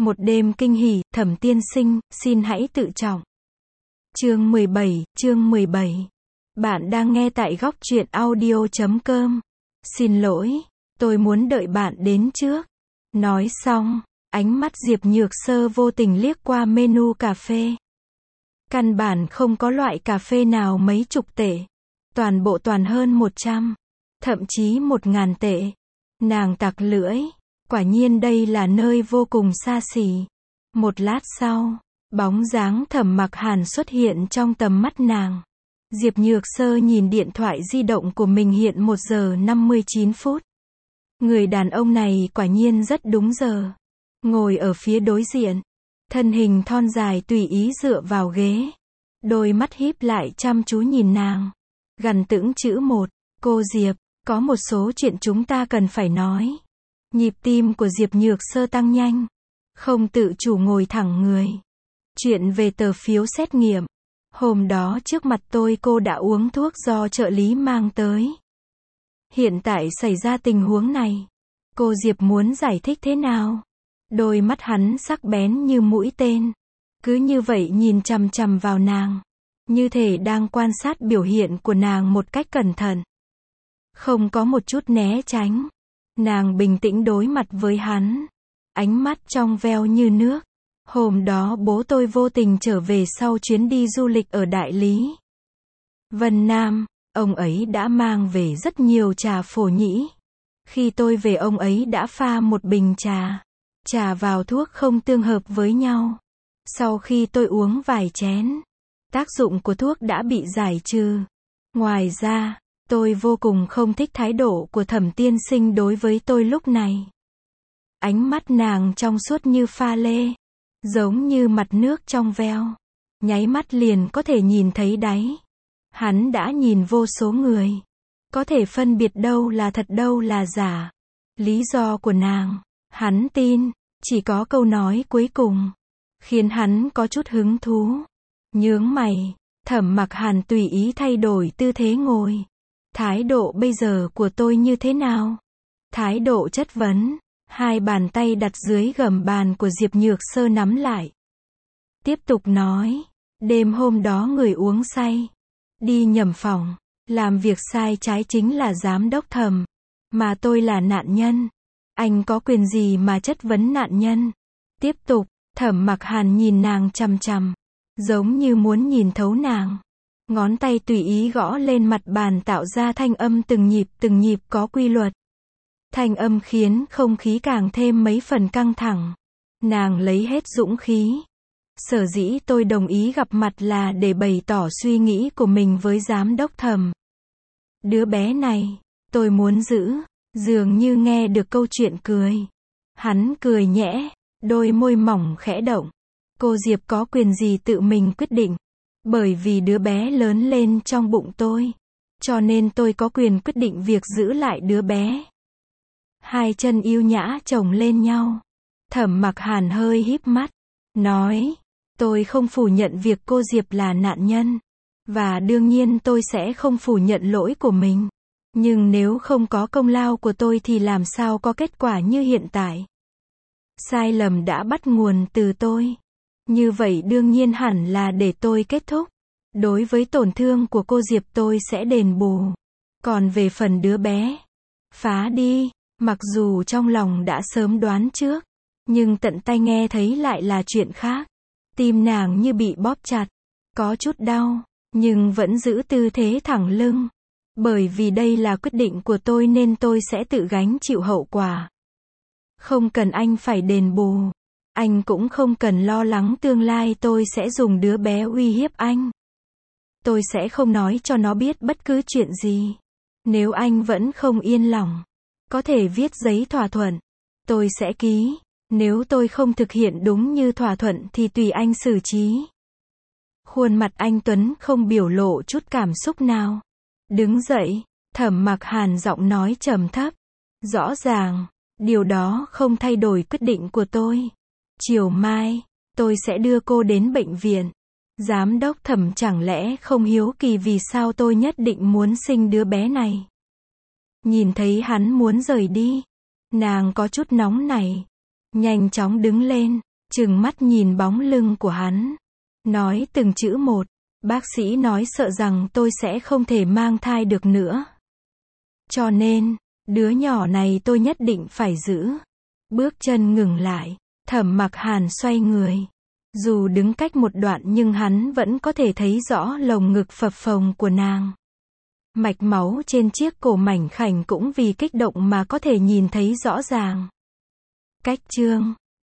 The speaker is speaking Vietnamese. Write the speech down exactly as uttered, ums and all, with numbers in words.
Một đêm kinh hỉ, Thẩm tiên sinh, xin hãy tự trọng. Chương mười bảy, chương mười bảy. Bạn đang nghe tại góc truyện audio chấm com. Xin lỗi, tôi muốn đợi bạn đến trước. Nói xong, ánh mắt Diệp Nhược Sơ vô tình liếc qua menu cà phê. Căn bản không có loại cà phê nào mấy chục tệ. Toàn bộ toàn hơn một trăm, thậm chí một ngàn tệ. Nàng tặc lưỡi. Quả nhiên đây là nơi vô cùng xa xỉ. Một lát sau, bóng dáng Thẩm Mặc Hàn xuất hiện trong tầm mắt nàng. Diệp Nhược Sơ nhìn điện thoại di động của mình hiện một giờ năm mươi chín phút. Người đàn ông này quả nhiên rất đúng giờ. Ngồi ở phía đối diện. Thân hình thon dài tùy ý dựa vào ghế. Đôi mắt híp lại chăm chú nhìn nàng. Gằn tững chữ một. Cô Diệp, có một số chuyện chúng ta cần phải nói. Nhịp tim của Diệp Nhược Sơ tăng nhanh. Không tự chủ ngồi thẳng người. Chuyện về tờ phiếu xét nghiệm. Hôm đó trước mặt tôi cô đã uống thuốc do trợ lý mang tới. Hiện tại xảy ra tình huống này. Cô Diệp muốn giải thích thế nào? Đôi mắt hắn sắc bén như mũi tên. Cứ như vậy nhìn chằm chằm vào nàng. Như thể đang quan sát biểu hiện của nàng một cách cẩn thận. Không có một chút né tránh. Nàng bình tĩnh đối mặt với hắn. Ánh mắt trong veo như nước. Hôm đó bố tôi vô tình trở về sau chuyến đi du lịch ở Đại Lý. Vân Nam, ông ấy đã mang về rất nhiều trà phổ nhĩ. Khi tôi về ông ấy đã pha một bình trà. Trà vào thuốc không tương hợp với nhau. Sau khi tôi uống vài chén, tác dụng của thuốc đã bị giải trừ. Ngoài ra, tôi vô cùng không thích thái độ của Thẩm tiên sinh đối với tôi lúc này. Ánh mắt nàng trong suốt như pha lê. Giống như mặt nước trong veo. Nháy mắt liền có thể nhìn thấy đáy. Hắn đã nhìn vô số người. Có thể phân biệt đâu là thật đâu là giả. Lý do của nàng, hắn tin. Chỉ có câu nói cuối cùng. Khiến hắn có chút hứng thú. Nhướng mày. Thẩm Mặc Hàn tùy ý thay đổi tư thế ngồi. Thái độ bây giờ của tôi như thế nào? Thái độ chất vấn. Hai bàn tay đặt dưới gầm bàn của Diệp Nhược Sơ nắm lại. Tiếp tục nói. Đêm hôm đó người uống say. Đi nhầm phòng. Làm việc sai trái chính là giám đốc Thẩm. Mà tôi là nạn nhân. Anh có quyền gì mà chất vấn nạn nhân? Tiếp tục. Thẩm Mặc Hàn nhìn nàng chằm chằm. Giống như muốn nhìn thấu nàng. Ngón tay tùy ý gõ lên mặt bàn tạo ra thanh âm từng nhịp từng nhịp có quy luật. Thanh âm khiến không khí càng thêm mấy phần căng thẳng. Nàng lấy hết dũng khí. Sở dĩ tôi đồng ý gặp mặt là để bày tỏ suy nghĩ của mình với giám đốc Thẩm. Đứa bé này, tôi muốn giữ. Dường như nghe được câu chuyện cười. Hắn cười nhẽ, đôi môi mỏng khẽ động. Cô Diệp có quyền gì tự mình quyết định. Bởi vì đứa bé lớn lên trong bụng tôi. Cho nên tôi có quyền quyết định việc giữ lại đứa bé. Hai chân yêu nhã chồng lên nhau. Thẩm Mặc Hàn hơi híp mắt. Nói. Tôi không phủ nhận việc cô Diệp là nạn nhân. Và đương nhiên tôi sẽ không phủ nhận lỗi của mình. Nhưng nếu không có công lao của tôi thì làm sao có kết quả như hiện tại. Sai lầm đã bắt nguồn từ tôi. Như vậy đương nhiên hẳn là để tôi kết thúc. Đối với tổn thương của cô Diệp tôi sẽ đền bù. Còn về phần đứa bé. Phá đi. Mặc dù trong lòng đã sớm đoán trước. Nhưng tận tai nghe thấy lại là chuyện khác. Tim nàng như bị bóp chặt. Có chút đau. Nhưng vẫn giữ tư thế thẳng lưng. Bởi vì đây là quyết định của tôi nên tôi sẽ tự gánh chịu hậu quả. Không cần anh phải đền bù. Anh cũng không cần lo lắng tương lai tôi sẽ dùng đứa bé uy hiếp anh. Tôi sẽ không nói cho nó biết bất cứ chuyện gì. Nếu anh vẫn không yên lòng, có thể viết giấy thỏa thuận. Tôi sẽ ký. Nếu tôi không thực hiện đúng như thỏa thuận thì tùy anh xử trí. Khuôn mặt anh Tuấn không biểu lộ chút cảm xúc nào. Đứng dậy, Thẩm Mặc Hàn giọng nói trầm thấp. Rõ ràng, điều đó không thay đổi quyết định của tôi. Chiều mai, tôi sẽ đưa cô đến bệnh viện. Giám đốc Thẩm chẳng lẽ không hiếu kỳ vì sao tôi nhất định muốn sinh đứa bé này. Nhìn thấy hắn muốn rời đi. Nàng có chút nóng nảy. Nhanh chóng đứng lên. trừng mắt nhìn bóng lưng của hắn. Nói từng chữ một. Bác sĩ nói sợ rằng tôi sẽ không thể mang thai được nữa. Cho nên, đứa nhỏ này tôi nhất định phải giữ. Bước chân ngừng lại. Thẩm Mặc Hàn xoay người. Dù đứng cách một đoạn nhưng hắn vẫn có thể thấy rõ lồng ngực phập phồng của nàng. Mạch máu trên chiếc cổ mảnh khảnh cũng vì kích động mà có thể nhìn thấy rõ ràng. Cách chương